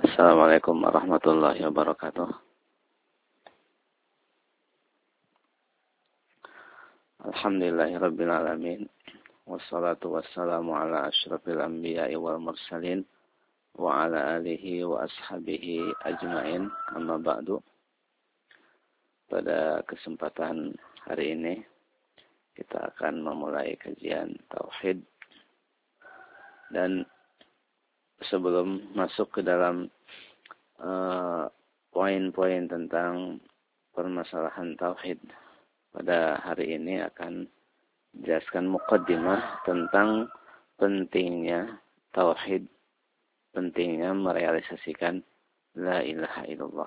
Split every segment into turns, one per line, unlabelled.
Assalamualaikum warahmatullahi wabarakatuh. Alhamdulillahirabbil alamin. Wassalatu wassalamu ala asyrafil anbiya'i wal mursalin wa ala alihi wa ashabihi ajmain. Amma ba'du. Pada kesempatan hari ini kita akan memulai kajian tauhid. Dan sebelum masuk ke dalam poin-poin tentang permasalahan tauhid, pada hari ini akan menjelaskan muqaddimah tentang pentingnya tauhid, pentingnya merealisasikan la ilaha illallah.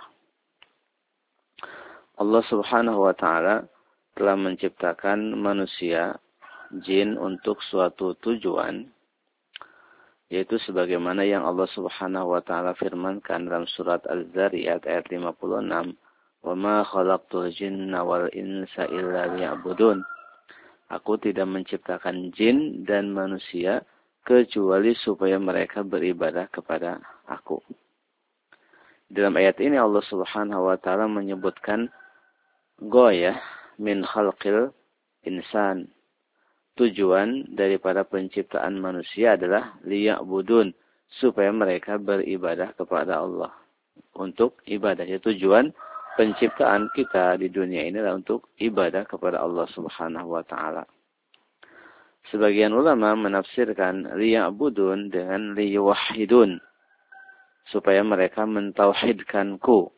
Allah Subhanahu wa taala telah menciptakan manusia, jin untuk suatu tujuan, yaitu sebagaimana yang Allah Subhanahu wa taala firmankan dalam surat Az-Zariyat ayat 56, "Wa ma khalaqtul jinna wal insa illa liya'budun." Aku tidak menciptakan jin dan manusia kecuali supaya mereka beribadah kepada aku. Dalam ayat ini Allah Subhanahu wa taala menyebutkan ghayah min khalqil insan. Tujuan daripada penciptaan manusia adalah liya'budun, supaya mereka beribadah kepada Allah. Untuk ibadah, ya, tujuan penciptaan kita di dunia ini adalah untuk ibadah kepada Allah Subhanahu wa taala. Sebagian ulama menafsirkan liya'budun dengan liyuwahhidun, supaya mereka mentauhidkanku.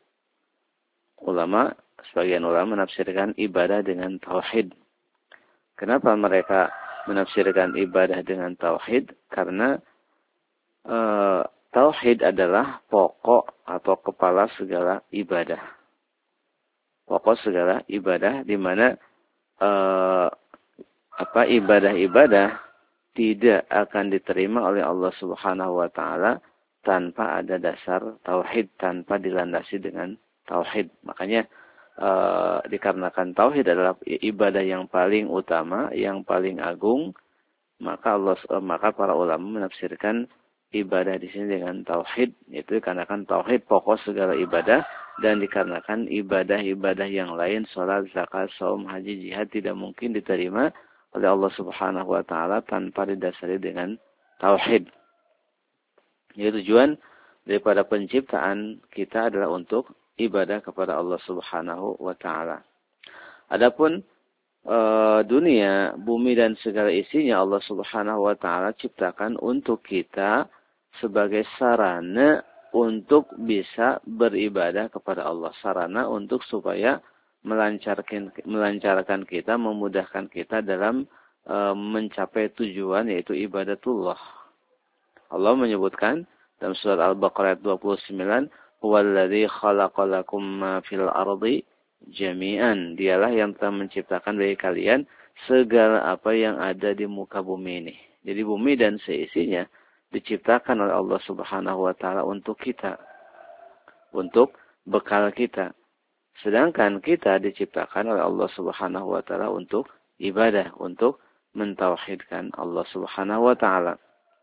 Sebagian ulama menafsirkan ibadah dengan tauhid. Kenapa mereka menafsirkan ibadah dengan tauhid? Karena tauhid adalah pokok atau kepala segala ibadah. Pokok segala ibadah, di mana ibadah-ibadah tidak akan diterima oleh Allah Subhanahu wa taala tanpa ada dasar tauhid, tanpa dilandasi dengan tauhid. Makanya dikarenakan tauhid adalah ibadah yang paling utama, yang paling agung, maka para ulama menafsirkan ibadah di sini dengan tauhid, yaitu dikarenakan tauhid pokok segala ibadah, dan dikarenakan ibadah-ibadah yang lain, salat, zakat, saum, haji, jihad, tidak mungkin diterima oleh Allah Subhanahu wa taala tanpa didasari dengan tauhid. Jadi tujuan daripada penciptaan kita adalah untuk ibadah kepada Allah Subhanahu wa taala. Adapun dunia, bumi dan segala isinya Allah Subhanahu wa taala ciptakan untuk kita sebagai sarana untuk bisa beribadah kepada Allah, sarana untuk supaya melancarkan kita, memudahkan kita dalam mencapai tujuan, yaitu ibadatullah. Allah menyebutkan dalam surat Al-Baqarah ayat 29, "Huwallazi khalaqalakum ma fil ardi jami'an." Dialah yang telah menciptakan bagi kalian segala apa yang ada di muka bumi ini. Jadi bumi dan seisinya diciptakan oleh Allah Subhanahu wa taala untuk kita, untuk bekal kita. Sedangkan kita diciptakan oleh Allah Subhanahu wa taala untuk ibadah, untuk mentauhidkan Allah Subhanahu wa taala.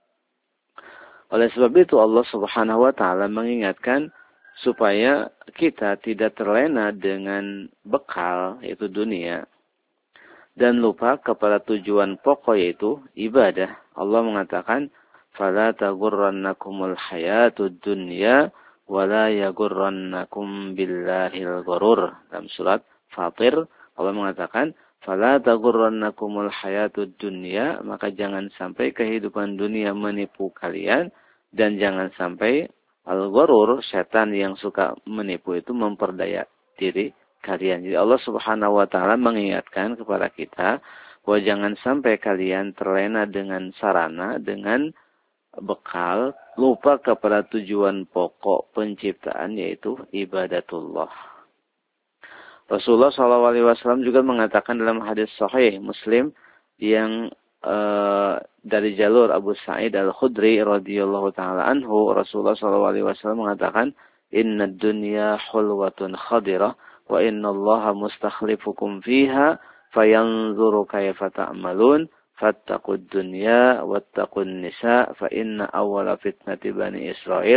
Oleh sebab itu Allah Subhanahu wa taala mengingatkan supaya kita tidak terlena dengan bekal, yaitu dunia, dan lupa kepada tujuan pokok, yaitu ibadah. Allah mengatakan, "Fala taghurrannakumul hayatud dunya wa la yaghurrannakum billahil ghurur." Dalam surat Fatir Allah mengatakan, "Fala taghurrannakumul hayatud dunya," maka jangan sampai kehidupan dunia menipu kalian, dan jangan sampai al-ghurur, setan yang suka menipu itu, memperdaya diri kalian. Jadi Allah Subhanahu wa taala mengingatkan kepada kita bahwa jangan sampai kalian terlena dengan sarana, dengan bekal, lupa kepada tujuan pokok penciptaan, yaitu ibadatullah. Rasulullah SAW juga mengatakan dalam hadis sahih Muslim yang dari jalur Abu Sa'id Al-Khudri radhiyallahu taala anhu, Rasulullah SAW mengatakan, "Innad dunya hulwatun khadirah wa innallaha mustakhlifukum fiha fayanzuru kaifa ta'malun fattaqud dunya wattaqun nisa fa inna awwala fitnati bani Israil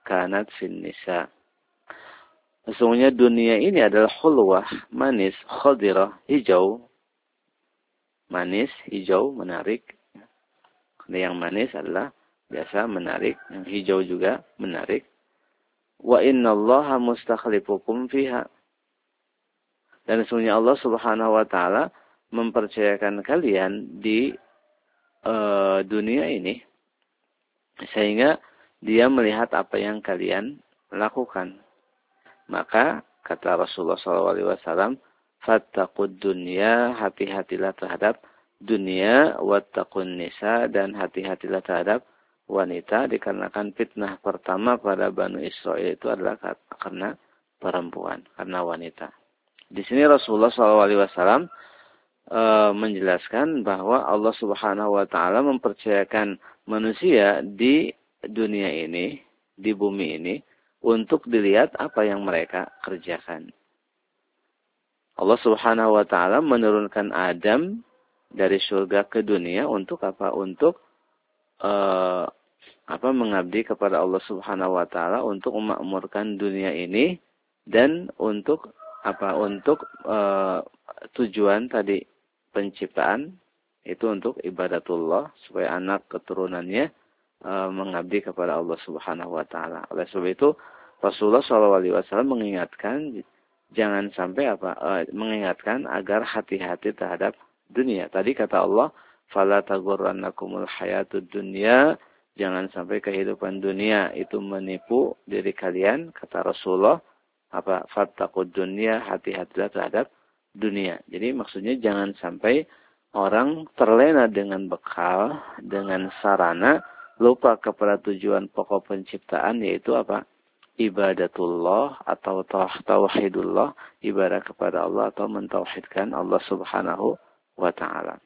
kanat fin nisa. Sesungguhnya dunia ini adalah hulwah, manis, khadirah, hijau. Manis, hijau, menarik. Yang manis adalah biasa menarik, yang hijau juga menarik. Wa innallaha mustakhlifukum fiha. Dan sesungguhnya Allah Subhanahu wa taala mempercayakan kalian di dunia ini sehingga dia melihat apa yang kalian lakukan. Maka kata Rasulullah SAW, fattaqud dunya, hati-hatilah terhadap dunia, wattaqun nisa, dan hati-hatilah terhadap wanita, dikarenakan fitnah pertama pada Bani Israel itu adalah karena perempuan, karena wanita. Di sini Rasulullah SAW menjelaskan bahwa Allah Subhanahu wa taala mempercayakan manusia di dunia ini, di bumi ini, untuk dilihat apa yang mereka kerjakan. Allah Subhanahu wa taala menurunkan Adam dari surga ke dunia untuk apa? Untuk mengabdi kepada Allah Subhanahu wa taala, untuk memakmurkan dunia ini, dan untuk apa? Untuk tujuan tadi penciptaan itu untuk ibadatullah, supaya anak keturunannya mengabdi kepada Allah Subhanahu wa taala. Oleh sebab itu Rasulullah SAW mengingatkan jangan sampai mengingatkan agar hati-hati terhadap dunia. Tadi kata Allah, fala taghurrannakumul hayatud dunya, jangan sampai kehidupan dunia itu menipu diri kalian. Kata Rasulullah, fattaqud dunya, hati-hatilah terhadap dunia. Jadi maksudnya jangan sampai orang terlena dengan bekal, dengan sarana, lupa kepada tujuan pokok penciptaan, yaitu apa? Ibadatullah atau tauhidullah, ibadah kepada Allah atau mentauhidkan Allah Subhanahu wa taala.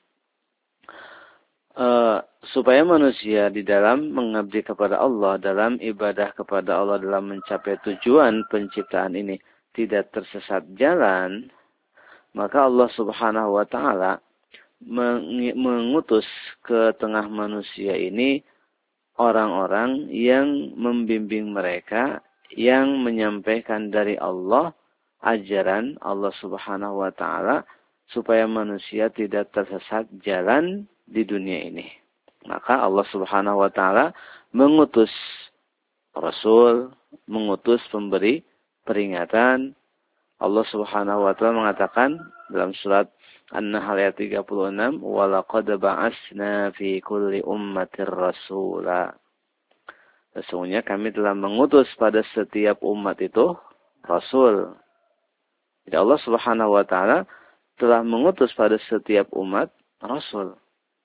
Supaya manusia di dalam mengabdi kepada Allah, dalam ibadah kepada Allah, dalam mencapai tujuan penciptaan ini tidak tersesat jalan, maka Allah Subhanahu wa taala mengutus ke tengah manusia ini orang-orang yang membimbing mereka, yang menyampaikan dari Allah ajaran Allah Subhanahu wa taala supaya manusia tidak tersesat jalan di dunia ini. Maka Allah Subhanahu wa taala mengutus rasul, mengutus pemberi peringatan. Allah Subhanahu wa taala mengatakan dalam surat An-Nahl ayat 36, "Wa laqad ba'atsna fi kulli ummatir rasula." Sesungguhnya kami telah mengutus pada setiap umat itu rasul. Jadi Allah Subhanahu wa taala telah mengutus pada setiap umat rasul.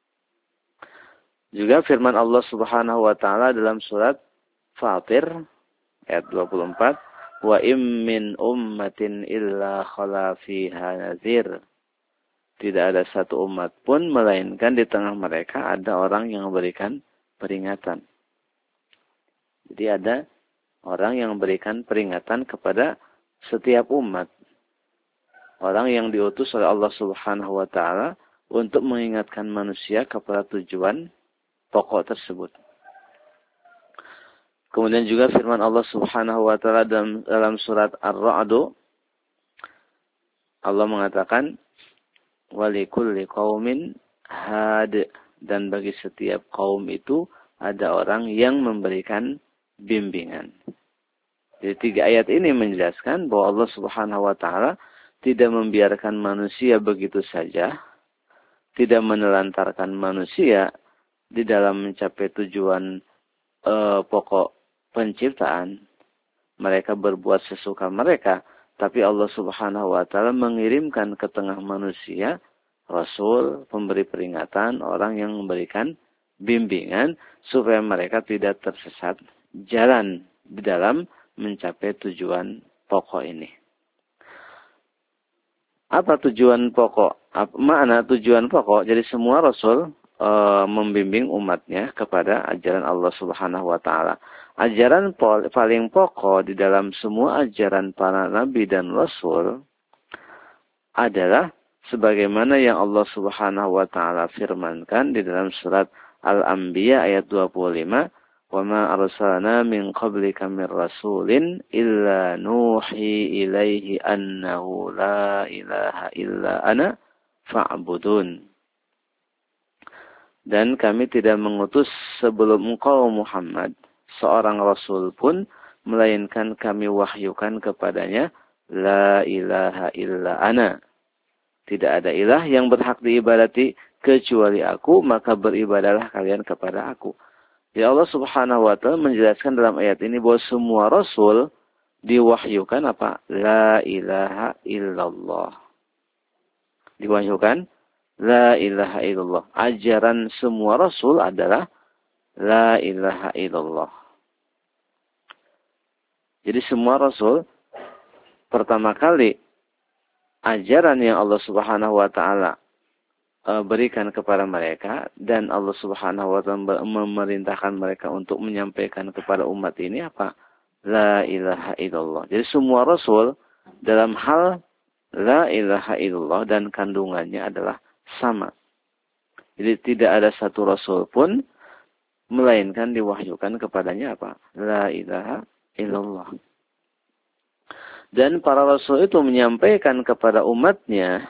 Juga firman Allah Subhanahu wa taala dalam surat Fatir ayat 24, "Wa im min ummatin illa khala fiha nadhir." Tidak ada satu umat pun melainkan di tengah mereka ada orang yang memberikan peringatan. Jadi ada orang yang memberikan peringatan kepada setiap umat. Orang yang diutus oleh Allah Subhanahu wa taala untuk mengingatkan manusia kepada tujuan pokok tersebut. Kemudian juga firman Allah Subhanahu wa taala dalam surat Ar-Ra'd, Allah mengatakan, "Walikulli qaumin had," dan bagi setiap kaum itu ada orang yang memberikan bimbingan. Jadi 3 ayat ini menjelaskan bahwa Allah Subhanahu wa taala tidak membiarkan manusia begitu saja, tidak menelantarkan manusia di dalam mencapai tujuan pokok penciptaan. Mereka berbuat sesuka mereka, tapi Allah Subhanahu wa taala mengirimkan ke tengah manusia rasul, pemberi peringatan, orang yang memberikan bimbingan supaya mereka tidak tersesat jalan di dalam mencapai tujuan pokok ini. Apa tujuan pokok? Makna tujuan pokok? Jadi semua rasul membimbing umatnya kepada ajaran Allah Subhanahu wa taala. Ajaran paling pokok di dalam semua ajaran para nabi dan rasul adalah sebagaimana yang Allah Subhanahu wa taala firmankan di dalam surat Al-Anbiya ayat 25, Wa ma arsalna min qablika min rasulin illa nuhi ilaihi annahu la ilaha illa ana fa'budun. Dan kami tidak mengutus sebelum engkau Muhammad seorang rasul pun, melainkan kami wahyukan kepadanya, la ilaha illa ana. Tidak ada ilah yang berhak diibadati kecuali aku, maka beribadalah kalian kepada aku. Ya Allah Subhanahu wa ta'ala menjelaskan dalam ayat ini bahwa semua rasul diwahyukan apa? La ilaha illallah. Diwahyukan la ilaha illallah. Ajaran semua rasul adalah la ilaha illallah. Jadi semua rasul pertama kali ajaran yang Allah Subhanahu wa ta'ala berikan kepada mereka, dan Allah Subhanahu wa ta'ala memerintahkan mereka untuk menyampaikan kepada umat ini apa? La ilaha illallah. Jadi semua rasul dalam hal la ilaha illallah dan kandungannya adalah sama. Jadi tidak ada satu rasul pun melainkan diwahyukan kepadanya apa? La ilaha illallah. Dan para rasul itu menyampaikan kepada umatnya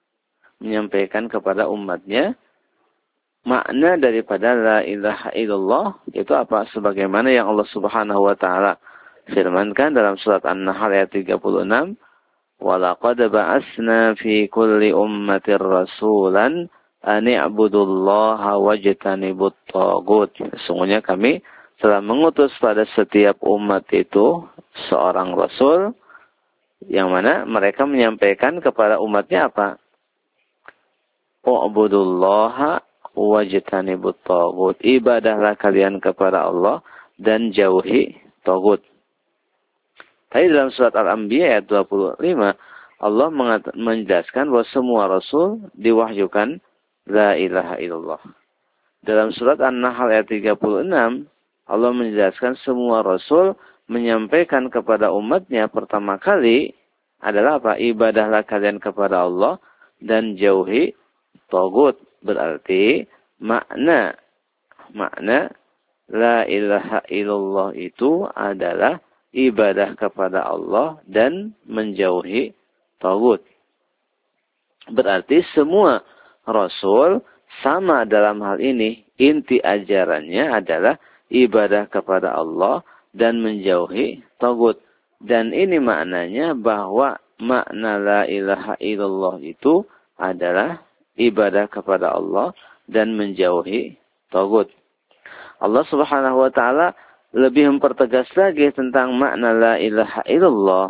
makna daripada la ilaha illallah itu apa? Sebagaimana yang Allah Subhanahu wa ta'ala firmankan dalam surat An-Nahl ayat 36, وَلَقَدْ بَعَثْنَا فِي كُلِّ أُمَّةٍ رَسُولًا أَنِ اعْبُدُوا اللَّهَ وَاجْتَنِبُوا الطَّاغُوتَ. Sesungguhnya kami telah mengutus pada setiap umat itu seorang rasul, yang mana mereka menyampaikan kepada umatnya apa? U'budullaha wajtanibut taghut. Ibadahlah kalian kepada Allah dan jauhi taghut. Tadi dalam surat Al-Anbiya ayat 25, Allah menjelaskan bahwa semua rasul diwahyukan la ilaha illallah. Dalam surat An-Nahl ayat 36, Allah menjelaskan semua rasul menyampaikan kepada umatnya pertama kali adalah apa? Ibadahlah kalian kepada Allah dan jauhi taghut. Berarti makna la ilaha illallah itu adalah ibadah kepada Allah dan menjauhi taghut. Berarti semua rasul sama dalam hal ini. Inti ajarannya adalah ibadah kepada Allah dan menjauhi taghut. Dan ini maknanya bahwa makna la ilaha illallah itu adalah ibadah kepada Allah dan menjauhi taghut. Allah Subhanahu wa ta'ala lebih mempertegas lagi tentang makna la ilaha illallah.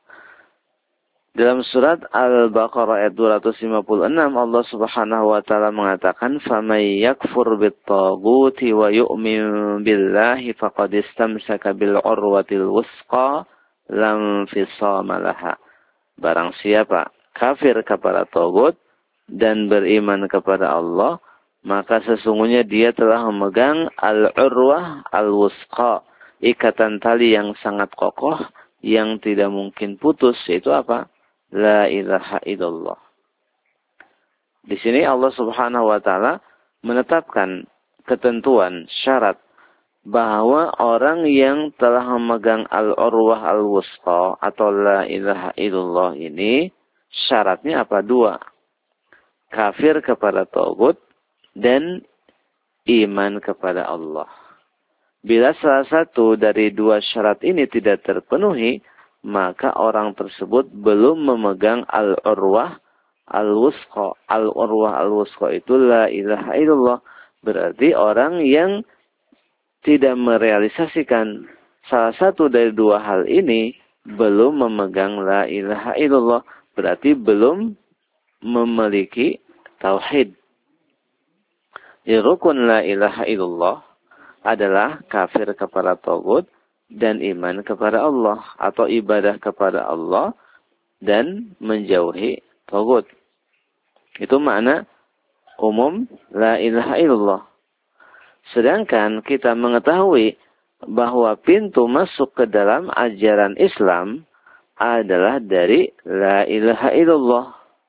Dalam surat Al-Baqarah ayat 256, Allah Subhanahu wa ta'ala mengatakan, "Faman yakfur bit-taghuti wa yu'min billahi faqad istamsaka bil 'urwatil wuthqa lam fisama laha." Barang siapa kafir kepada taghut dan beriman kepada Allah, maka sesungguhnya dia telah memegang al-urwah al-wuthqa, ikatan tali yang sangat kokoh yang tidak mungkin putus. Itu apa? La ilaha illallah. Di sini Allah Subhanahu wa ta'ala menetapkan ketentuan syarat bahwa orang yang telah memegang al-urwah al-wuthqa atau la ilaha illallah ini syaratnya apa? Dua. Kafir kepada taghut dan iman kepada Allah. Bila salah satu dari dua syarat ini tidak terpenuhi, maka orang tersebut belum memegang al-urwah al-wuthqa. Al-urwah al-wuthqa itu la ilaha illallah. Berarti orang yang tidak merealisasikan salah satu dari dua hal ini belum memegang la ilaha illallah. Berarti belum memiliki tauhid. Jadi rukun la ilaha illallah adalah kafir kepada taghut dan iman kepada Allah, atau ibadah kepada Allah dan menjauhi taghut. Itu makna umum la ilaha illallah. Sedangkan kita mengetahui bahwa pintu masuk ke dalam ajaran Islam adalah dari la ilaha illallah.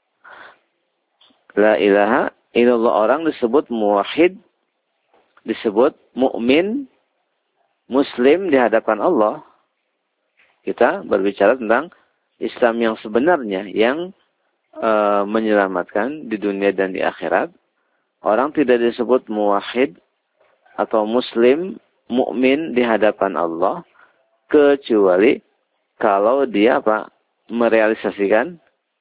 La ilaha illallah, orang disebut muwahhid, disebut mukmin muslim di hadapan Allah. Kita berbicara tentang Islam yang sebenarnya, yang menyelamatkan di dunia dan di akhirat. Orang tidak disebut muwahhid atau muslim, mukmin di hadapan Allah, kecuali kalau dia merealisasikan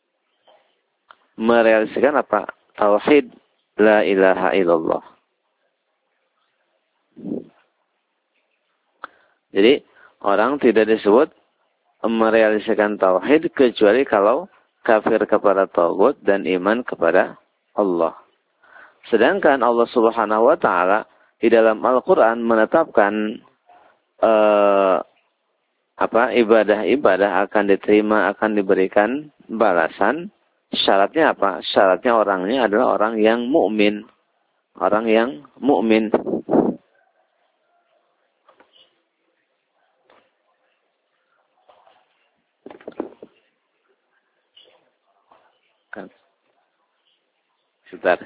tauhid la ilaha illallah. Jadi orang tidak disebut merealisasikan tauhid kecuali kalau kafir kepada tagut dan iman kepada Allah. Sedangkan Allah Subhanahu wa taala di dalam Al-Qur'an menetapkan ibadah-ibadah akan diterima, akan diberikan balasan. Syaratnya apa? Syaratnya orangnya adalah orang yang mukmin. Orang yang mukmin. Sebentar.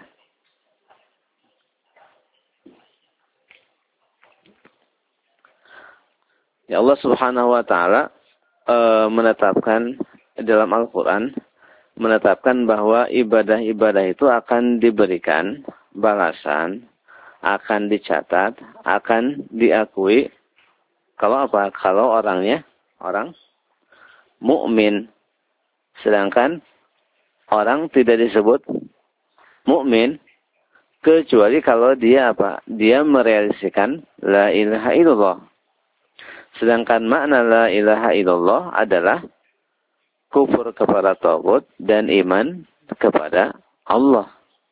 Ya, Allah Subhanahu wa taala menetapkan dalam Al-Qur'an, menetapkan bahwa ibadah-ibadah itu akan diberikan balasan, akan dicatat, akan diakui kalau Kalau orangnya orang mukmin. Sedangkan orang tidak disebut mukmin kecuali kalau dia Dia merealisasikan la ilaha illallah. Sedangkan makna la ilaha illallah adalah kufur kepada tagut dan iman kepada Allah.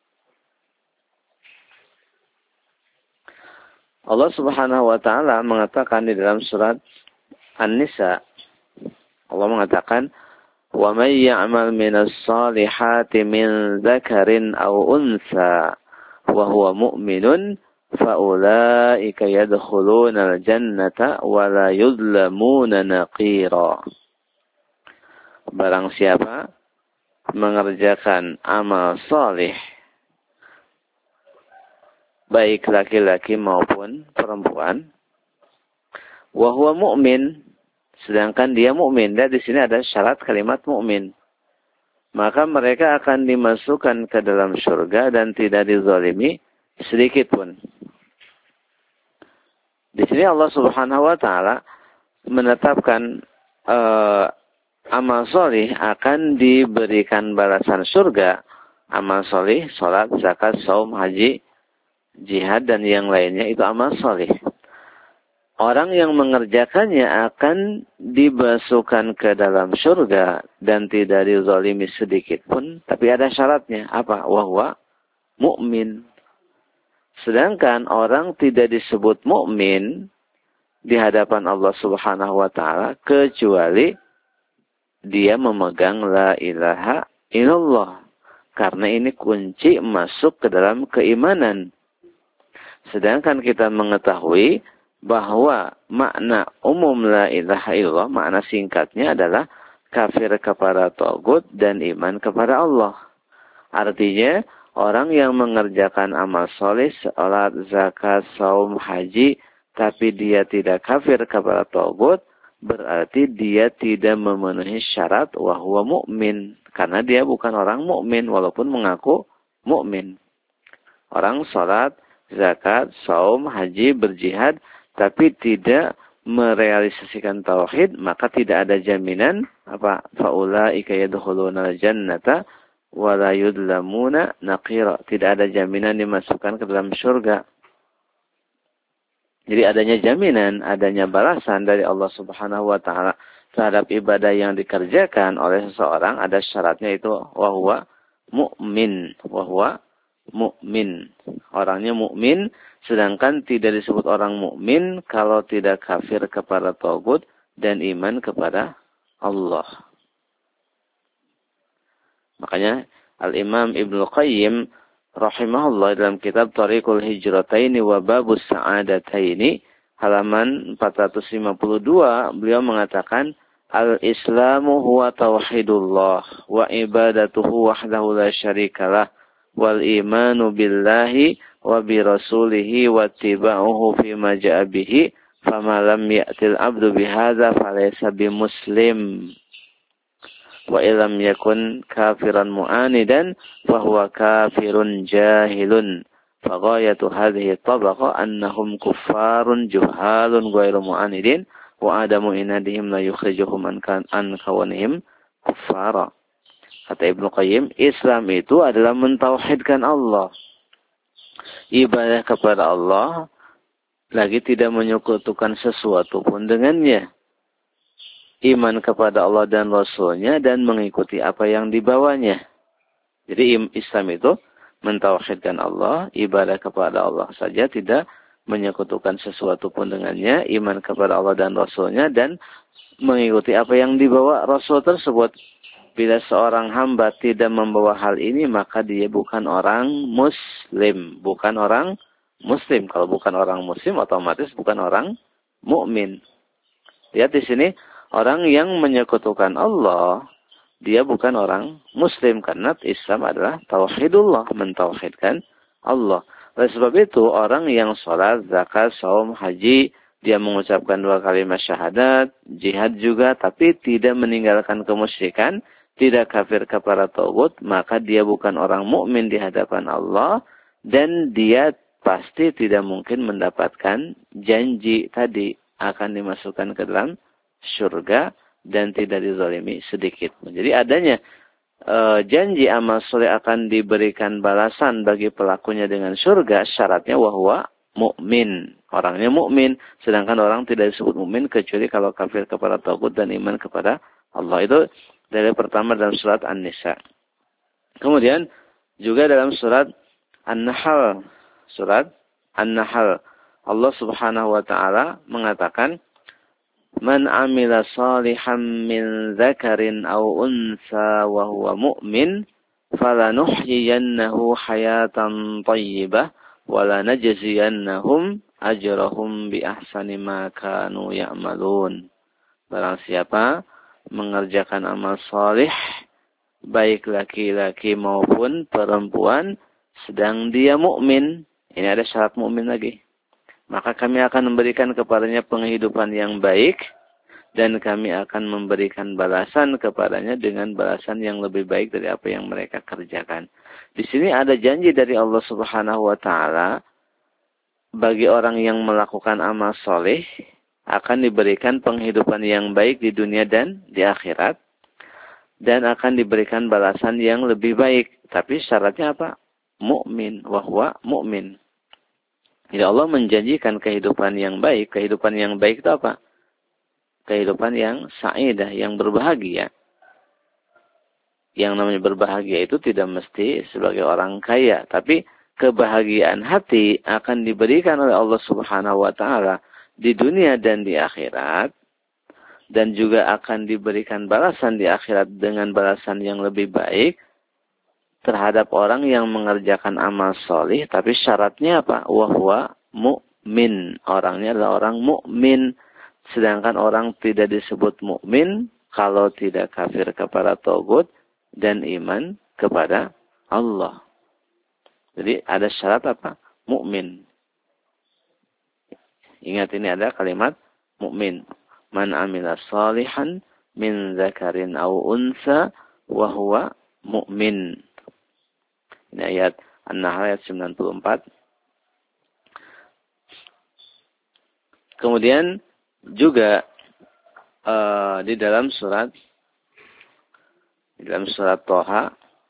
Allah Subhanahu wa taala mengatakan di dalam surat An-Nisa, Allah mengatakan, "Wa may ya'mal minas salihati min dzakarin aw untha wa huwa mu'minun fa ulaika yadkhuluna al-jannata wa la yuzlamuna naqira." Barang siapa mengerjakan amal salih, baik laki-laki maupun perempuan, wa huwa mu'min, sedangkan dia mukmin. Dan di sini ada syarat kalimat mukmin. Maka mereka akan dimasukkan ke dalam surga dan tidak dizalimi sedikit pun. Di sini Allah Subhanahu wa taala menetapkan amal solih akan diberikan balasan surga. Amal solih, salat, zakat, saum, haji, jihad dan yang lainnya itu amal solih. Orang yang mengerjakannya akan dimasukkan ke dalam surga dan tidak dizalimi sedikit pun. Tapi ada syaratnya. Apa? Wahwa mu'min. Sedangkan orang tidak disebut mukmin di hadapan Allah Subhanahu wa taala kecuali dia memegang la ilaha illallah. Karena ini kunci masuk ke dalam keimanan. Sedangkan kita mengetahui bahwa makna umum la ilaha illallah, makna singkatnya adalah kafir kepada tagut dan iman kepada Allah. Artinya, orang yang mengerjakan amal soleh, salat, zakat, saum, haji, tapi dia tidak kafir kepada tagut, berarti dia tidak memenuhi syarat wahwa mukmin, karena dia bukan orang mukmin walaupun mengaku mukmin. Orang salat, zakat, saum, haji, berjihad, tapi tidak merealisasikan tauhid, maka tidak ada jaminan faulaika yadkhuluna al-jannata wa la yudlamuna naqira. Tidak ada jaminan dimasukkan ke dalam surga. Jadi adanya jaminan, adanya balasan dari Allah Subhanahu wa taala terhadap ibadah yang dikerjakan oleh seseorang, ada syaratnya itu wahwa mu'min, wahwa mukmin. Orangnya mukmin, sedangkan tidak disebut orang mukmin kalau tidak kafir kepada tagut dan iman kepada Allah. Makanya Al-Imam Ibnu Qayyim rahimahullah dalam kitab Thariqul Hijrataini wa Babus Sa'adataini halaman 452 beliau mengatakan al-Islamu huwa tauhidullah wa ibadatuhu wahdahu la syarikalah wal imanu billahi wa bi rasulihi wa tiba'uhu fima ja'a bihi fama lam ya'til abdu bihadza falaysa bimuslim. Wa illam yakun kafiran mu'anidan fahuwa kafirun jahilun. Faghayatu hadhihi tabaqah annahum kuffarun juhalun ghairu mu'anidin wa adamu inadihim la yukhrijuhum an kawanihim kuffara. Kata Ibnu Qayyim, Islam itu adalah mentauhidkan Allah. Ibadah kepada Allah lagi tidak menyekutukan sesuatu pun dengannya. Iman kepada Allah dan Rasulnya dan mengikuti apa yang dibawanya. Jadi Islam itu mentauhidkan Allah, ibadah kepada Allah saja, tidak menyekutukan sesuatu pun dengannya, iman kepada Allah dan Rasulnya dan mengikuti apa yang dibawa Rasul tersebut. Bila seorang hamba tidak membawa hal ini, maka dia bukan orang Muslim, bukan orang Muslim. Kalau bukan orang Muslim, otomatis bukan orang mukmin. Lihat di sini. Orang yang menyekutukan Allah, dia bukan orang Muslim. Karena Islam adalah tauhidullah, mentauhidkan Allah. Oleh sebab itu, orang yang sholat, zakat, saum, haji, dia mengucapkan 2 kalimat syahadat, jihad juga, tapi tidak meninggalkan kemusyrikan, tidak kafir kepada tauhid, maka dia bukan orang mukmin di hadapan Allah, dan dia pasti tidak mungkin mendapatkan janji tadi akan dimasukkan ke dalam surga dan tidak dizalimi sedikit. Jadi adanya janji amal soleh akan diberikan balasan bagi pelakunya dengan surga, syaratnya wahwa mukmin, orangnya mukmin. Sedangkan orang tidak disebut mukmin kecuali kalau kafir kepada tagut dan iman kepada Allah. Itu dari pertama dalam surat An-Nisa. Kemudian juga dalam surat An-Nahl, Allah Subhanahu wa taala mengatakan, Man amila salihan min dzakarin aw unsa wa huwa mu'min falanuhyiyannahu hayatan thayyibah wa lanajziyannahum ajrahum bi ahsani ma kanu ya'malun. Barang siapa mengerjakan amal salih baik laki-laki maupun perempuan sedang dia mukmin, ini ada syarat mukmin lagi, maka kami akan memberikan kepadanya penghidupan yang baik dan kami akan memberikan balasan kepadanya dengan balasan yang lebih baik dari apa yang mereka kerjakan. Di sini ada janji dari Allah Subhanahu wa taala bagi orang yang melakukan amal soleh akan diberikan penghidupan yang baik di dunia dan di akhirat dan akan diberikan balasan yang lebih baik. Tapi syaratnya apa? Mukmin, wahwa mukmin. Jadi Allah menjanjikan kehidupan yang baik. Kehidupan yang baik itu apa? Kehidupan yang sa'idah, yang berbahagia. Yang namanya berbahagia itu tidak mesti sebagai orang kaya. Tapi kebahagiaan hati akan diberikan oleh Allah Subhanahu wa taala di dunia dan di akhirat. Dan juga akan diberikan balasan di akhirat dengan balasan yang lebih baik terhadap orang yang mengerjakan amal solih, tapi syaratnya apa? Wahwa mu'min. Orangnya adalah orang mukmin. Sedangkan orang tidak disebut mukmin kalau tidak kafir kepada tagut dan iman kepada Allah. Jadi ada syarat apa? Mukmin. Ingat ini ada kalimat mukmin. Man amila salihan min dzakarin aw unsa wa huwa mu'min. Ini ayat An-Nahl ayat 94. Kemudian juga di dalam surat Thaha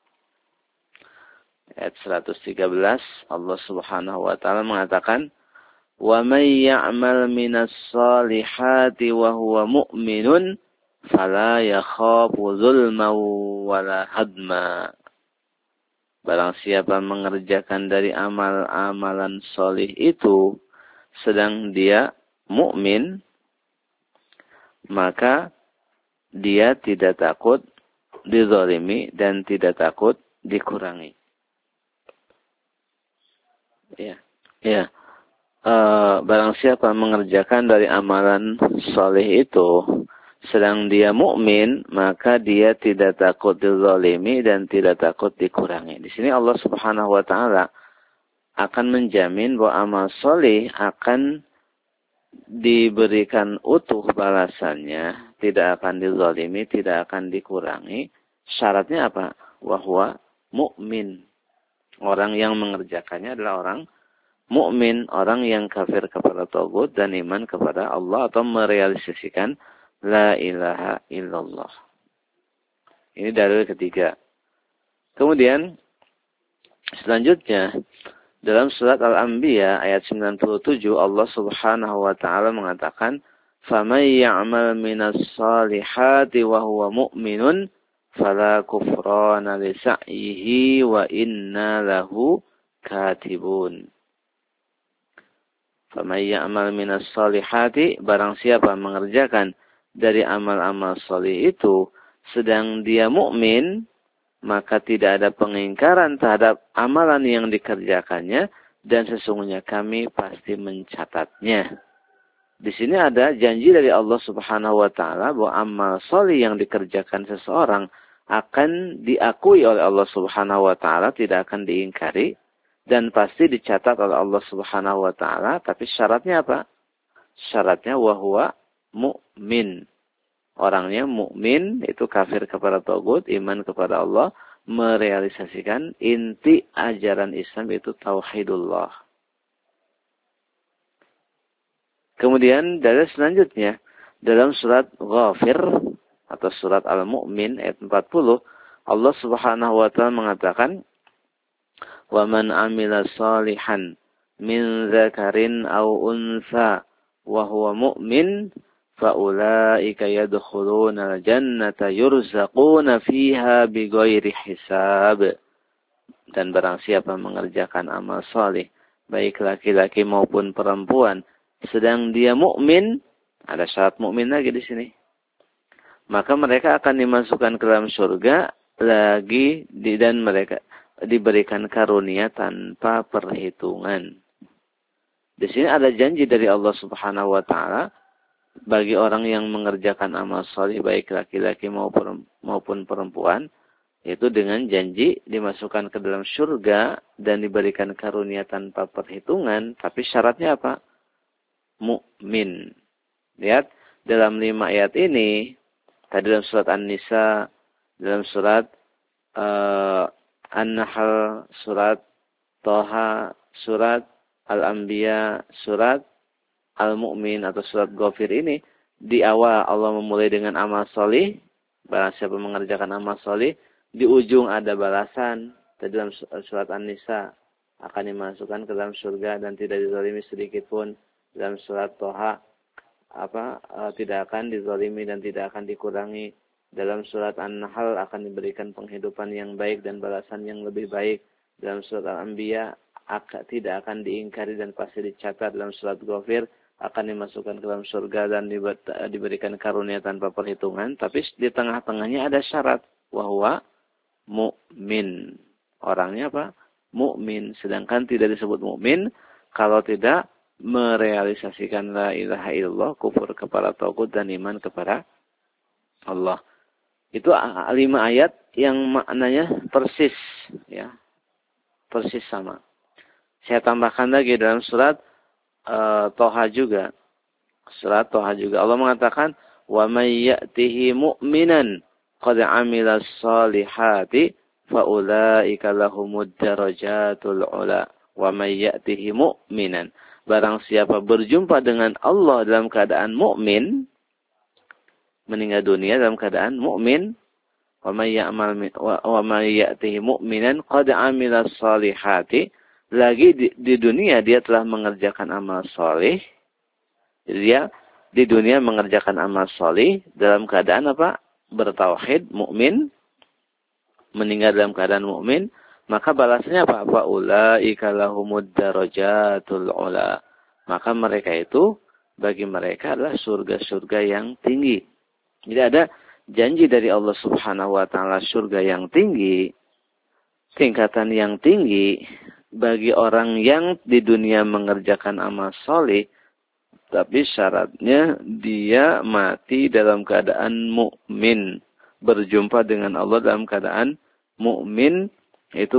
ayat 113 Allah Subhanahu wa taala mengatakan, "Wa may ya'mal minas salihati wa huwa mu'minun fala yakhafu zulman wala hadma." Barang siapa mengerjakan dari amal-amalan solih itu sedang dia mukmin, maka dia tidak takut dizalimi dan tidak takut dikurangi. Ya. Barang siapa mengerjakan dari amalan solih itu sedang dia mukmin, maka dia tidak takut dizalimi dan tidak takut dikurangi. Di sini Allah Subhanahu wa taala akan menjamin bahwa amal soleh akan diberikan utuh balasannya, tidak akan dizalimi, tidak akan dikurangi. Syaratnya apa? Wahwa mu'min. Orang yang mengerjakannya adalah orang mukmin, orang yang kafir kepada tagut dan iman kepada Allah atau merealisasikan la ilaha illallah. Ini dalil ketiga. Kemudian selanjutnya dalam surat Al-Anbiya ayat 97 Allah Subhanahu wa taala mengatakan, "Faman ya'mal minas salihati wa huwa mu'minun fala kufrana li sa'yihi wa inna lahu katibun." Faman ya'mal minas salihati, barang siapa mengerjakan dari amal-amal salih itu sedang dia mukmin, maka tidak ada pengingkaran terhadap amalan yang dikerjakannya dan sesungguhnya kami pasti mencatatnya. Di sini ada janji dari Allah Subhanahu wa taala bahwa amal salih yang dikerjakan seseorang akan diakui oleh Allah Subhanahu wa taala, tidak akan diingkari dan pasti dicatat oleh Allah Subhanahu wa taala, tapi syaratnya apa? Syaratnya wahwa mu'min. Orangnya mukmin, itu kafir kepada tagut, iman kepada Allah, merealisasikan inti ajaran Islam itu tauhidullah. Kemudian dalil selanjutnya dalam surat Ghafir atau surat Al-Mu'min ayat 40, Allah Subhanahu wa taala mengatakan, "Wa man 'amila shalihan min dzakarin aw untha wa huwa mu'min faulaika yadkhuluna al-jannata yurzaquna fiha bighairi hisab." Dan barang siapa mengerjakan amal saleh, baik laki-laki maupun perempuan, sedang dia mukmin, ada syarat mukmin lagi di sini, maka mereka akan dimasukkan ke dalam surga dan mereka diberikan karunia tanpa perhitungan. Di sini ada janji dari Allah Subhanahu wa taala bagi orang yang mengerjakan amal salih baik laki-laki maupun perempuan, yaitu dengan janji dimasukkan ke dalam surga dan diberikan karunia tanpa perhitungan, tapi syaratnya apa? Mukmin. Lihat dalam 5 ayat ini, tadi dalam surat An-Nisa, dalam surat An-Nahl, surat Thaha, surat Al-Anbiya, surat Al-Mu'min atau surat Ghafir ini, di awal Allah memulai dengan amal solih, barang siapa mengerjakan amal solih, di ujung ada balasan. Tadi dalam surat An-Nisa, akan dimasukkan ke dalam surga dan tidak dizalimi sedikit pun. Dalam surat Thaha, tidak akan dizalimi dan tidak akan dikurangi. Dalam surat An-Nahl akan diberikan penghidupan yang baik dan balasan yang lebih baik. Dalam surat Al-Anbiya tidak akan diingkari dan pasti dicatat. Dalam surat Ghafir akan dimasukkan ke dalam surga dan diberikan karunia tanpa perhitungan. Tapi di tengah-tengahnya ada syarat, wahwa mu'min. Orangnya apa? Mu'min. Sedangkan tidak disebut mu'min kalau tidak merealisasikan la ilaha illallah, kufur kepada tagut dan iman kepada Allah. Itu 5 ayat yang maknanya persis, ya, persis sama. Saya tambahkan lagi dalam surat Thaha juga. Surat Thaha juga Allah mengatakan, "Wa may ya'tihi mu'minan qad 'amila shalihati fa ulaika lahumud darajatul 'ula." Wa may ya'tihi mu'minan. Barang siapa berjumpa dengan Allah dalam keadaan mukmin, meninggal dunia dalam keadaan mukmin, wa may ya'tihi mu'minan qad 'amila shalihati, lagi di dunia dia telah mengerjakan amal saleh. Jadi dia di dunia mengerjakan amal saleh dalam keadaan apa? Bertauhid, mukmin, meninggal dalam keadaan mukmin, maka balasannya apa? Fa ulaika lahumud darajatul ula. Maka mereka itu bagi mereka adalah surga-surga yang tinggi. Jadi ada janji dari Allah Subhanahu wa taala surga yang tinggi, tingkatan yang tinggi bagi orang yang di dunia mengerjakan amal soleh, tapi syaratnya dia mati dalam keadaan mukmin, berjumpa dengan Allah dalam keadaan mukmin, itu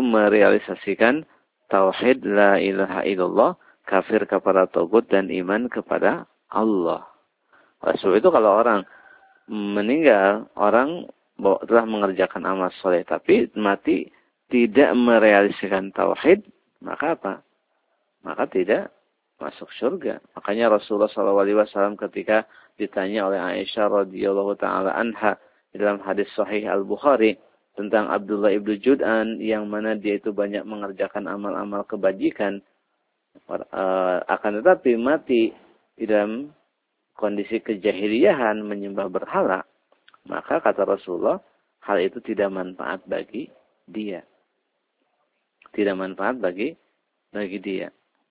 merealisasikan tauhid la ilaha illallah, kafir kepada tagut dan iman kepada Allah. Oleh sebab itu kalau orang meninggal, orang telah mengerjakan amal soleh, tapi mati tidak merealisasikan tauhid, maka apa? Maka tidak masuk surga. Makanya Rasulullah SAW ketika ditanya oleh Aisyah radhiyallahu taala anha dalam hadis Sahih Al-Bukhari tentang Abdullah ibnu Jud'an yang mana dia itu banyak mengerjakan amal-amal kebajikan, akan tetapi mati di dalam kondisi kejahiliahan menyembah berhala, maka kata Rasulullah hal itu tidak manfaat bagi dia. Tidak manfaat bagi dia.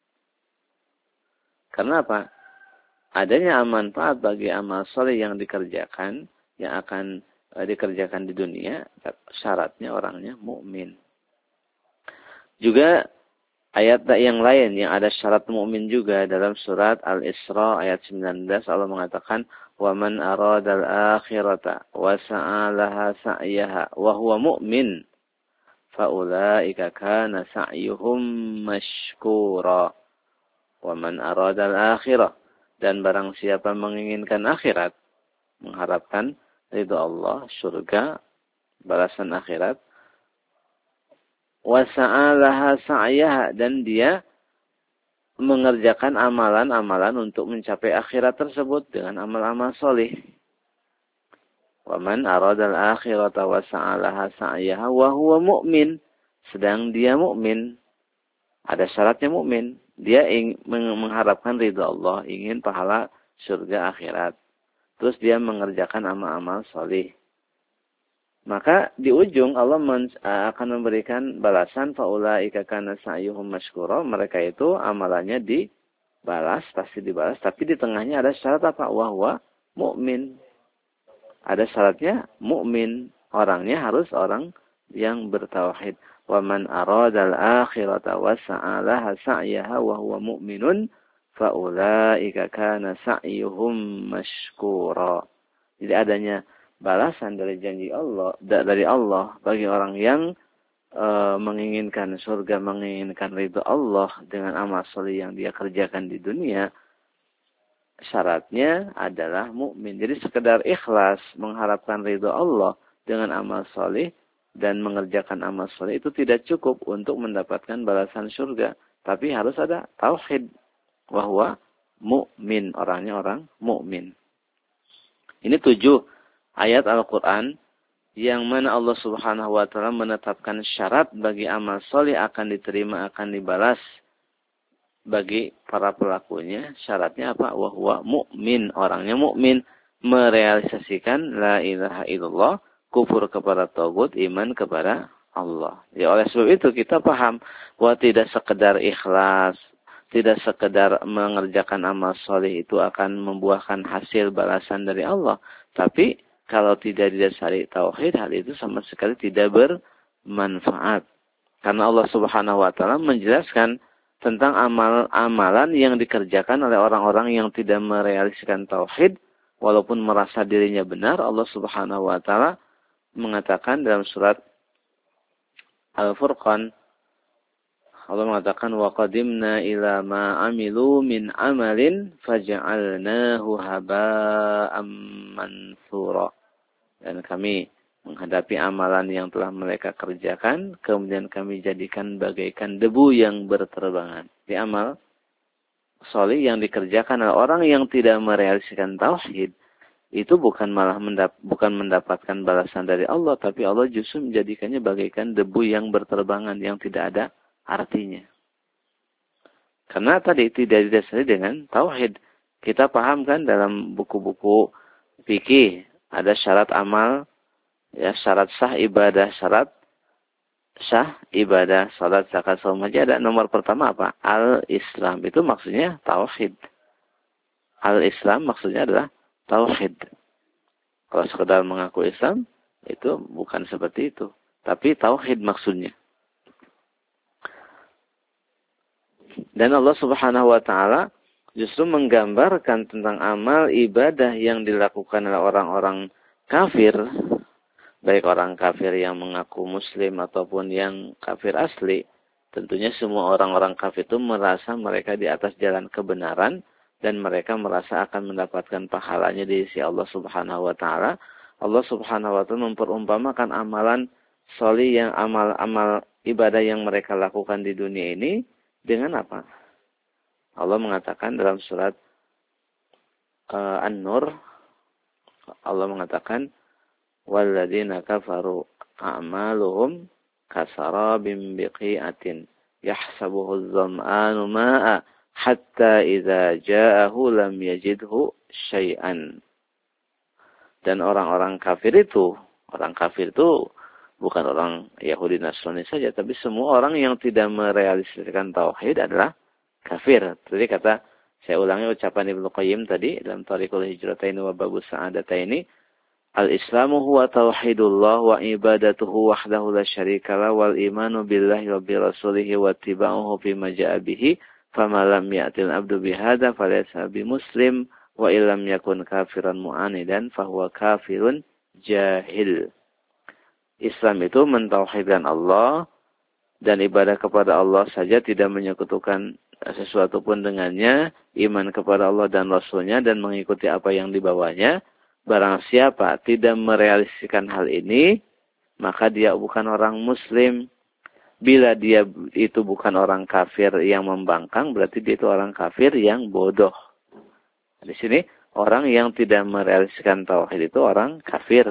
Karena apa? Adanya manfaat bagi amal soleh yang dikerjakan, yang akan dikerjakan di dunia, syaratnya orangnya mukmin. Juga ayat yang lain yang ada syarat mukmin juga dalam surat Al-Isra ayat 19 Allah mengatakan wa man aradal akhirata wa sa'alaha sa'yaha wa huwa mu'min fa ulaika kana sa'yuhum mashkura. Wa man aradal akhirah, dan barang siapa menginginkan akhirat, mengharapkan ridha Allah, surga, balasan akhirat, wa sa'alaha sa'yaha, dan dia mengerjakan amalan-amalan untuk mencapai akhirat tersebut dengan amal-amal soleh. Wa man aradal akhirata wa sa'alaha sa'yaha wa huwa mu'min, sedang dia mukmin. Ada syaratnya mukmin. Dia mengharapkan ridha Allah, ingin pahala surga akhirat. Terus dia mengerjakan amal-amal soleh. Maka di ujung Allah akan memberikan balasan faulaika kana sa'yuhum mashkura. Mereka itu amalannya dibalas, pasti dibalas. Tapi di tengahnya ada syarat apa? Wahwa mukmin. Ada syaratnya mukmin. Orangnya harus orang yang bertauhid. Wa man aradal akhirata wa sa'alaha sa'yaha wa huwa mu'minun fa ulaika kana sa'yuhum mashkura. Jadi adanya balasan dari janji Allah bagi orang yang menginginkan surga, menginginkan ridha Allah dengan amal soleh yang dia kerjakan di dunia, syaratnya adalah mukmin. Jadi sekedar ikhlas mengharapkan ridha Allah dengan amal soleh dan mengerjakan amal soleh itu tidak cukup untuk mendapatkan balasan surga. Tapi harus ada tauhid. Wahwa mu'min. Orangnya orang mu'min. Ini 7 ayat Al-Quran yang mana Allah Subhanahu wa ta'ala menetapkan syarat bagi amal soleh akan diterima, akan dibalas bagi para pelakunya. Syaratnya apa? Wahwa mu'min. Orangnya mu'min. Merealisasikan la ilaha illallah, kufur kepada tagut, iman kepada Allah. Ya, oleh sebab itu kita paham bahwa tidak sekedar ikhlas, tidak sekedar mengerjakan amal soleh itu akan membuahkan hasil balasan dari Allah. Tapi kalau tidak didasari tauhid, hal itu sama sekali tidak bermanfaat. Karena Allah Subhanahu wa taala menjelaskan tentang amalan yang dikerjakan oleh orang-orang yang tidak merealisasikan tauhid walaupun merasa dirinya benar. Allah Subhanahu wa taala mengatakan dalam surat Al-Furqan, Allah mengatakan wa qadimna ila ma amilu min amalin faj'alnahu haba'am mansura. Dan kami menghadapi amalan yang telah mereka kerjakan, kemudian kami jadikan bagaikan debu yang berterbangan. Di amal soleh yang dikerjakan oleh orang yang tidak merealisasikan tauhid, itu bukan mendapatkan balasan dari Allah, tapi Allah justru menjadikannya bagaikan debu yang berterbangan yang tidak ada artinya. Karena tadi tidak didasari dengan tauhid. Kita paham kan dalam buku-buku fikih ada syarat amal, ya syarat sah ibadah, salat, zakat, saum, haji. Ada nomor pertama apa? Al-Islam. Itu maksudnya tauhid. Al-Islam maksudnya adalah tauhid. Kalau sekedar mengaku Islam, itu bukan seperti itu. Tapi tauhid maksudnya. Dan Allah Subhanahu wa taala justru menggambarkan tentang amal ibadah yang dilakukan oleh orang-orang kafir, baik orang kafir yang mengaku muslim ataupun yang kafir asli. Tentunya semua orang-orang kafir itu merasa mereka di atas jalan kebenaran dan mereka merasa akan mendapatkan pahalanya di sisi Allah Subhanahu wa taala. Allah Subhanahu wa taala memperumpamakan amalan sholih yang amal-amal ibadah yang mereka lakukan di dunia ini dengan apa? Allah mengatakan dalam surat An-Nur, Allah mengatakan walladzina kafaru a'maluhum kasarabim biqi'atin yahsabuhu adh-dhama'anu ma'a hatta idza ja'ahu lam yajidhu syai'an. Dan orang kafir itu bukan orang Yahudi Nasrani saja, tapi semua orang yang tidak merealisasikan tauhid adalah kafir. Jadi saya ulangi ucapan Ibnu Qayyim tadi dalam Thariqul Hijratain wa Babus Sa'adataini, al-Islamu huwa tauhidullah wa ibadatuhu wahdahu la syarikalah wal imanu billahi wa bi rasulihi wa ittiba'uhu bima ja'a bihi fama lam ya'til abdu bihadza falaysa bimuslim wa illam yakun kafiran mu'anidan fahuwa kafirun jahil. Islam itu mentauhidkan Allah dan ibadah kepada Allah saja, tidak menyekutukan sesuatu pun dengannya, iman kepada Allah dan Rasulnya dan mengikuti apa yang dibawanya. Barang siapa tidak merealisasikan hal ini, maka dia bukan orang muslim. Bila dia itu bukan orang kafir yang membangkang, berarti dia itu orang kafir yang bodoh. Di sini orang yang tidak merealisasikan tauhid itu orang kafir.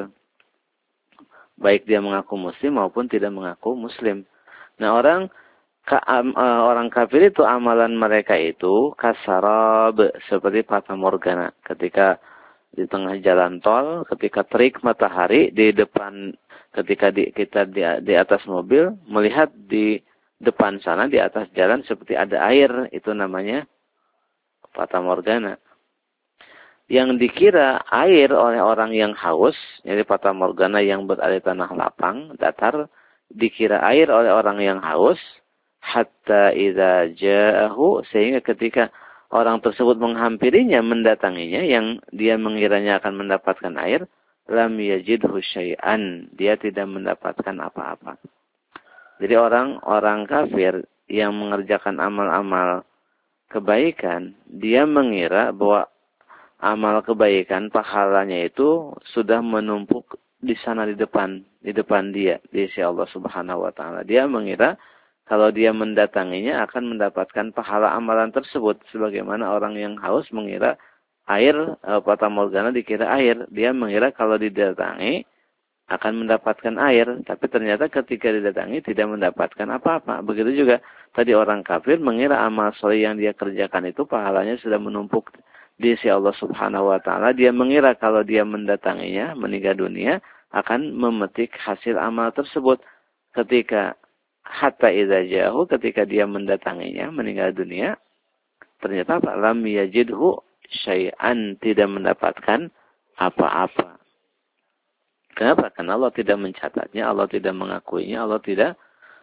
Baik dia mengaku muslim maupun tidak mengaku muslim. Nah, orang kafir itu amalan mereka itu kasarab, seperti fata morgana. Ketika di tengah jalan tol, ketika terik matahari di depan, ketika kita di atas mobil, melihat di depan sana di atas jalan seperti ada air, itu namanya fata morgana. Yang dikira air oleh orang yang haus, jadi fata morgana yang berada di tanah lapang, datar, dikira air oleh orang yang haus, hatta idza ja'ahu, sehingga ketika orang tersebut menghampirinya, mendatanginya, yang dia mengiranya akan mendapatkan air, lam yajidhu syai'an, dia tidak mendapatkan apa-apa. Jadi orang kafir yang mengerjakan amal-amal kebaikan, dia mengira bahwa amal kebaikan pahalanya itu sudah menumpuk di sana di depan dia di sisi Allah Subhanahu wa taala. Dia mengira kalau dia mendatanginya akan mendapatkan pahala amalan tersebut, sebagaimana orang yang haus mengira air, fata morgana dikira air. Dia mengira kalau didatangi akan mendapatkan air, tapi ternyata ketika didatangi tidak mendapatkan apa-apa. Begitu juga tadi orang kafir mengira amal soleh yang dia kerjakan itu pahalanya sudah menumpuk di sisi Allah Subhanahu wa taala. Dia mengira kalau dia mendatanginya, meninggal dunia, akan memetik hasil amal tersebut. Ketika hatta idza ja'ahu, ketika dia mendatanginya, meninggal dunia, ternyata apa? Lam yajidhu syai'an, tidak mendapatkan apa-apa. Kenapa? Karena Allah tidak mencatatnya, Allah tidak mengakuinya, Allah tidak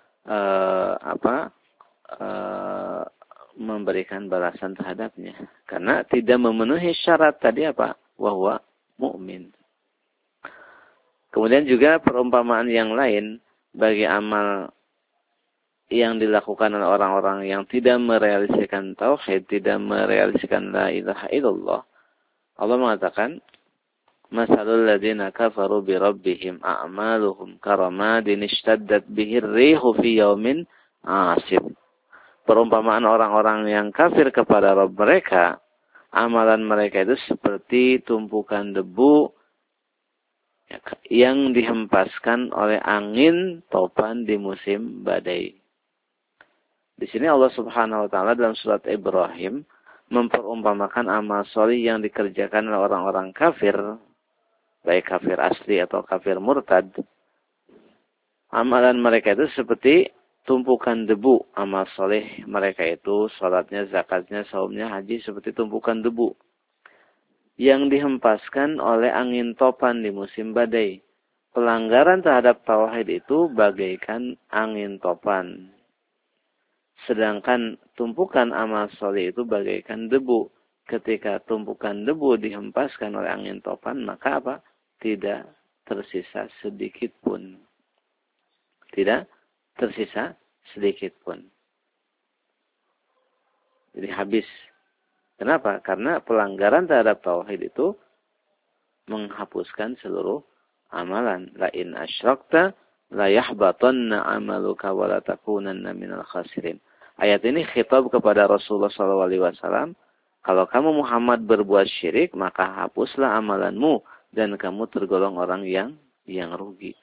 memberikan balasan terhadapnya. Karena tidak memenuhi syarat tadi apa? Wahwa mu'min. Kemudian juga perumpamaan yang lain bagi amal yang dilakukan oleh orang-orang yang tidak merealisasikan tauhid, tidak merealisasikan la ilaha illallah. Allah mengatakan, masalul ladzina kafaru bi rabbihim a'maluhum karamadin ishtaddat bihir rihu fi yaumin 'asib. Perumpamaan orang-orang yang kafir kepada Rabb mereka, amalan mereka itu seperti tumpukan debu yang dihempaskan oleh angin topan di musim badai. Di sini Allah Subhanahu wa taala dalam surat Ibrahim memperumpamakan amal solih yang dikerjakan oleh orang-orang kafir, baik kafir asli atau kafir murtad. Amalan mereka itu seperti tumpukan debu. Amal soleh mereka itu salatnya, zakatnya, saumnya, haji seperti tumpukan debu yang dihempaskan oleh angin topan di musim badai. Pelanggaran terhadap tauhid itu bagaikan angin topan. Sedangkan tumpukan amal soleh itu bagaikan debu. Ketika tumpukan debu dihempaskan oleh angin topan, maka apa? Tidak tersisa sedikit pun. Tidak tersisa sedikit pun. Jadi habis Kenapa? Karena pelanggaran terhadap tauhid itu menghapuskan seluruh amalan. La in asyrakta la yahbatanna amaluka wa la takunanna minal khasirin. Ayat ini khitab kepada Rasulullah SAW. Kalau kamu Muhammad berbuat syirik, maka hapuslah amalanmu dan kamu tergolong orang yang rugi.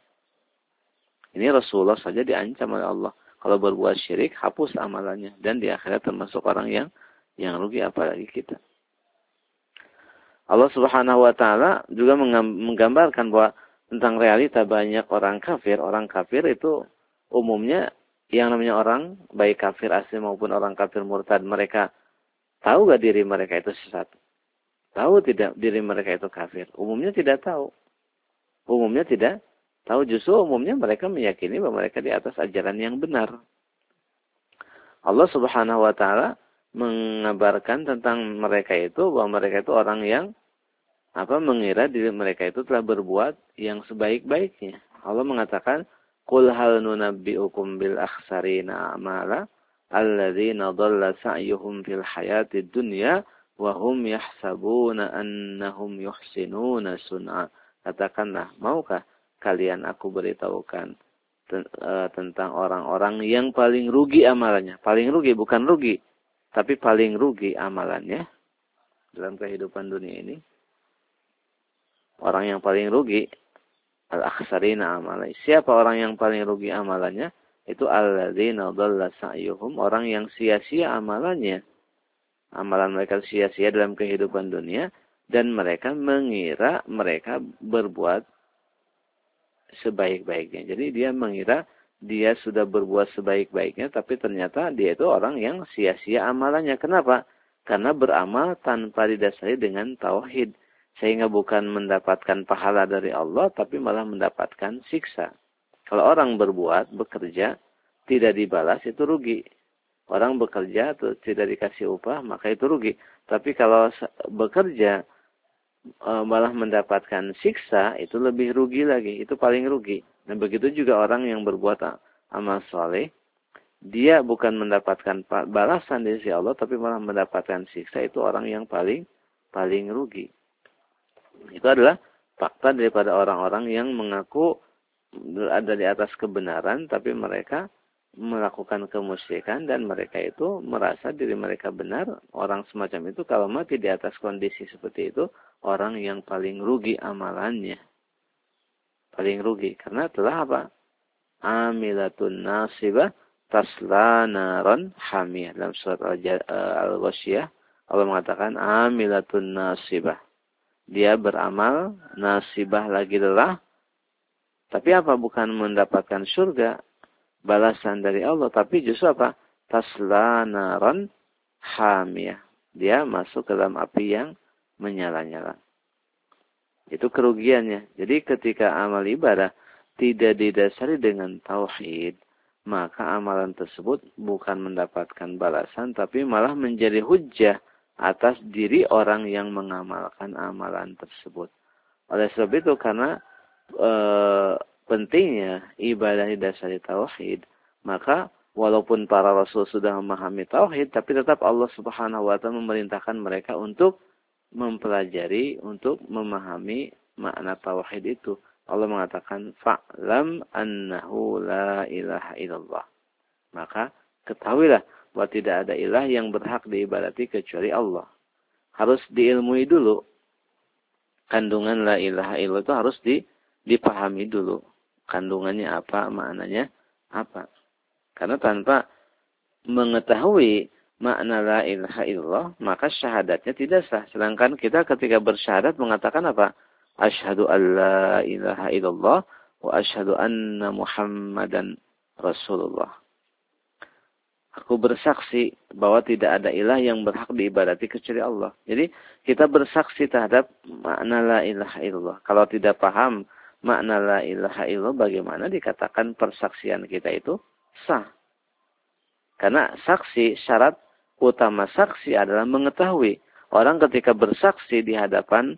Ini Rasulullah saja diancam oleh Allah. Kalau berbuat syirik, hapus amalannya dan di akhirat termasuk orang yang rugi, apalagi kita. Allah Subhanahu wa taala juga menggambarkan bahwa tentang realita banyak orang kafir. Orang kafir itu umumnya yang namanya orang, baik kafir asli maupun orang kafir murtad, mereka tahu gak diri mereka itu sesat? Tahu tidak diri mereka itu kafir? Umumnya tidak tahu. Umumnya tidak tahu, justru umumnya mereka meyakini bahwa mereka di atas ajaran yang benar. Allah Subhanahu wa taala mengabarkan tentang mereka itu bahwa mereka itu orang yang mengira diri mereka itu telah berbuat yang sebaik-baiknya. Allah mengatakan, "Qul hal nunabbi'ukum bil akhsarina a'mala alladzina dhalla sa'yuhum fil hayatid dunya wa hum yahsabuna annahum yuhsinuna sun'a." Katakanlah, maukah kalian aku beritahukan tentang orang-orang yang paling rugi amalannya. Paling rugi, bukan rugi, tapi paling rugi amalannya dalam kehidupan dunia ini. Orang yang paling rugi, al-akhsarina amalai. Siapa orang yang paling rugi amalannya? Itu alladzina dhalla sa'yuhum, orang yang sia-sia amalannya. Amalan mereka sia-sia dalam kehidupan dunia dan mereka mengira mereka berbuat sebaik-baiknya. Jadi dia mengira dia sudah berbuat sebaik-baiknya, tapi ternyata dia itu orang yang sia-sia amalannya. Kenapa? Karena beramal tanpa didasari dengan tauhid. Sehingga bukan mendapatkan pahala dari Allah, tapi malah mendapatkan siksa. Kalau orang berbuat, bekerja, tidak dibalas, itu rugi. Orang bekerja atau tidak dikasih upah, maka itu rugi. Tapi kalau bekerja, malah mendapatkan siksa, itu lebih rugi lagi. Itu paling rugi. Dan begitu juga orang yang berbuat amal soleh, dia bukan mendapatkan balasan dari sisi Allah, tapi malah mendapatkan siksa. Itu orang yang paling rugi. Itu adalah fakta daripada orang-orang yang mengaku berada di atas kebenaran, tapi mereka melakukan kemusyrikan dan mereka itu merasa diri mereka benar. Orang semacam itu kalau mati di atas kondisi seperti itu, orang yang paling rugi amalannya. Paling rugi. Karena telah apa? Amilatun nasibah tasla naron hamiyah. Dalam surat Al-Ghasyiyah, Allah mengatakan amilatun nasibah. Dia beramal, nasibah lagi lelah. Tapi apa? Bukan mendapatkan surga, balasan dari Allah. Tapi justru apa? Tasla naron hamiyah. Dia masuk ke dalam api yang menyala-nyala. Itu kerugiannya. Jadi ketika amal ibadah tidak didasari dengan tauhid, maka amalan tersebut bukan mendapatkan balasan, tapi malah menjadi hujjah atas diri orang yang mengamalkan amalan tersebut. Oleh sebab itu, karena pentingnya ibadah didasari tauhid, maka walaupun para rasul sudah memahami tauhid, tapi tetap Allah Subhanahu wa taala memerintahkan mereka untuk mempelajari, untuk memahami makna tauhid itu. Allah mengatakan, "Fa'lam annahu la ilaha illallah." Maka ketahuilah bahwa tidak ada ilah yang berhak diibadati kecuali Allah. Harus diilmui dulu. Kandungan la ilaha illallah itu harus dipahami dulu. Kandungannya apa, maknanya apa. Karena tanpa mengetahui makna la ilaha illallah, maka syahadatnya tidak sah. Sedangkan kita ketika bersyahadat mengatakan apa? Asyhadu an la ilaha illallah wa asyhadu anna Muhammadan Rasulullah. Aku bersaksi bahwa tidak ada ilah yang berhak diibadati kecuali Allah. Jadi kita bersaksi terhadap makna la ilaha illallah. Kalau tidak paham makna la ilaha illallah, bagaimana dikatakan persaksian kita itu sah? Karena saksi, syarat utama saksi adalah mengetahui. Orang ketika bersaksi di hadapan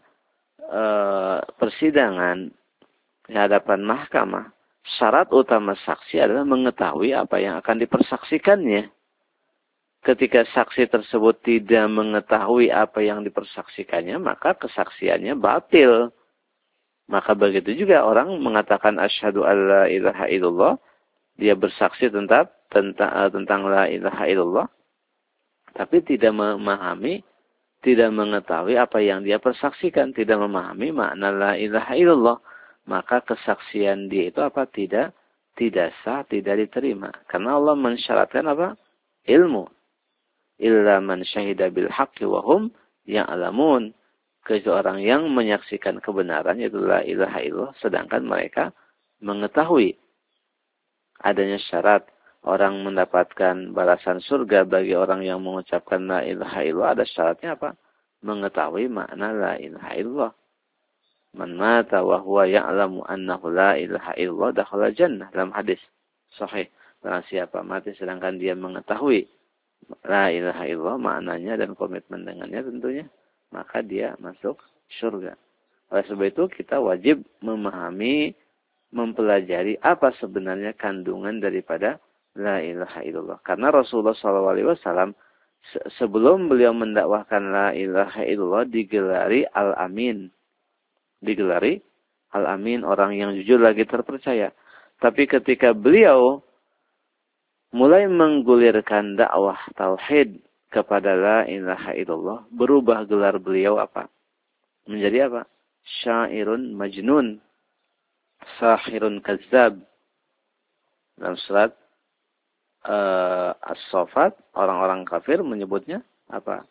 persidangan, di hadapan mahkamah, syarat utama saksi adalah mengetahui apa yang akan dipersaksikannya. ketika saksi tersebut tidak mengetahui apa yang dipersaksikannya, maka kesaksiannya batil. Maka begitu juga orang mengatakan asyhadu alla ilaha illallah, dia bersaksi tentang la ilaha illallah, tapi tidak memahami, tidak mengetahui apa yang dia persaksikan, tidak memahami makna la ilaha illallah, maka kesaksian dia itu apa? Tidak sah, tidak diterima. Karena Allah mensyaratkan apa? Ilmu. Illa man syahida bil haqqi wa hum ya'lamun. Kecuali orang yang menyaksikan kebenaran, yaitu la ilaha illallah, sedangkan mereka mengetahui adanya syarat orang mendapatkan balasan surga bagi orang yang mengucapkan la ilaha illallah. Ada syaratnya apa? Mengetahui makna la ilaha illallah. Man mata wa huwa ya'lamu annahu la ilaha illallah dakhala jannah, dalam hadis sahih. Barang siapa mati sedangkan dia mengetahui la ilaha illallah maknanya dan komitmen dengannya tentunya, maka dia masuk surga. Oleh sebab itu kita wajib memahami, mempelajari apa sebenarnya kandungan daripada la ilaha illallah. Karena Rasulullah SAW sebelum beliau mendakwahkan la ilaha illallah digelari Al-Amin. Digelari Al-Amin, orang yang jujur lagi terpercaya. Tapi ketika beliau mulai menggulirkan dakwah tauhid kepada la ilaha illallah, berubah gelar beliau apa? Menjadi apa? Syairun majnun, sahirun kazzab. Dalam surat As-Saffat, orang-orang kafir menyebutnya apa?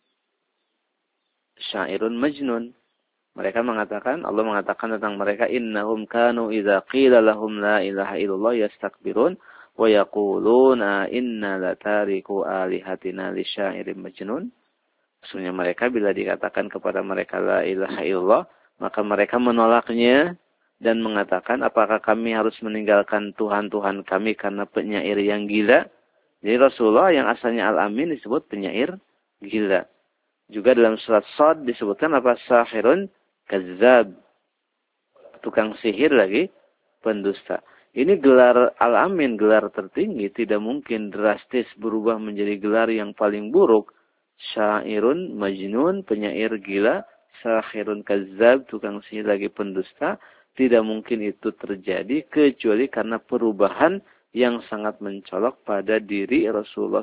Syairun majnun. Mereka mengatakan, Allah mengatakan tentang mereka, innahum kanu idza qila lahum la ilaha illallah yastakbirun wa yaquluna inna latariku alihatina li syairin majnun. Sesungguhnya mereka bila dikatakan kepada mereka la ilaha illallah, maka mereka menolaknya dan mengatakan, apakah kami harus meninggalkan Tuhan-Tuhan kami karena penyair yang gila? Jadi Rasulullah yang asalnya Al-Amin disebut penyair gila. Juga dalam surat Shad disebutkan apa? Sahirun kazzab. Tukang sihir lagi, pendusta. Ini gelar Al-Amin, gelar tertinggi, tidak mungkin drastis berubah menjadi gelar yang paling buruk. Syairun majnun, penyair gila, sahirun kazzab, tukang sihir lagi pendusta. Tidak mungkin itu terjadi kecuali karena perubahan yang sangat mencolok pada diri Rasulullah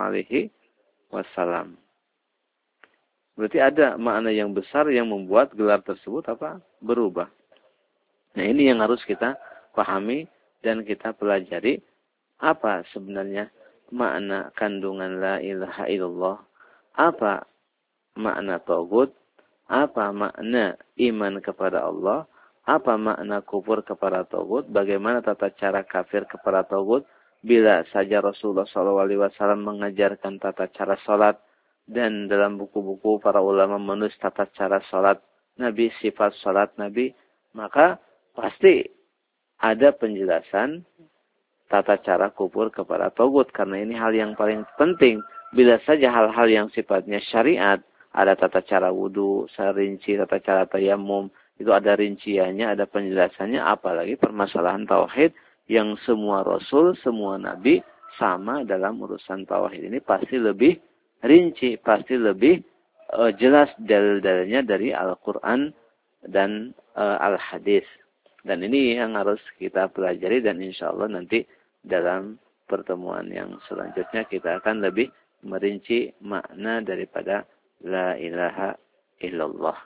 SAW. Berarti ada makna yang besar yang membuat gelar tersebut apa? Berubah. Nah, ini yang harus kita pahami dan kita pelajari, apa sebenarnya makna kandungan la ilaha illallah, apa makna tauhid, apa makna iman kepada Allah, apa makna kufur kepada tauhid, bagaimana tata cara kafir kepada tauhid. Bila saja Rasulullah SAW mengajarkan tata cara salat, dan dalam buku-buku para ulama menulis tata cara salat Nabi, sifat salat Nabi, maka pasti ada penjelasan tata cara kufur kepada tauhid, karena ini hal yang paling penting. Bila saja hal-hal yang sifatnya syariat, ada tata cara wudu, serinci tata cara tayammum, itu ada rinciannya, ada penjelasannya, apalagi permasalahan tauhid yang semua rasul, semua nabi sama dalam urusan tauhid ini pasti lebih rinci, pasti lebih jelas dalil-dalilnya dari Al-Quran dan Al-Hadis. Dan ini yang harus kita pelajari, dan insya Allah nanti dalam pertemuan yang selanjutnya kita akan lebih merinci makna daripada la ilaha illallah.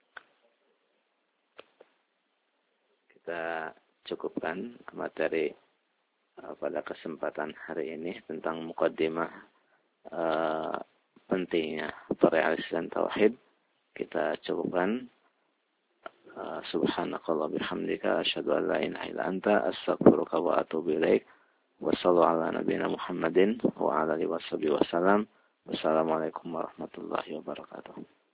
Kita cukupkan materi pada kesempatan hari ini tentang muqaddimah pentingnya perealisasian tauhid. Kita cukupkan. Subhanakallah bihamdika asyhadu an la ilaha illa anta astaghfiruka wa atubu ilaik. Wa sallallahu ala nabiyyina Muhammadin wa ala alihi wasallam. Wassalamualaikum warahmatullahi wabarakatuh.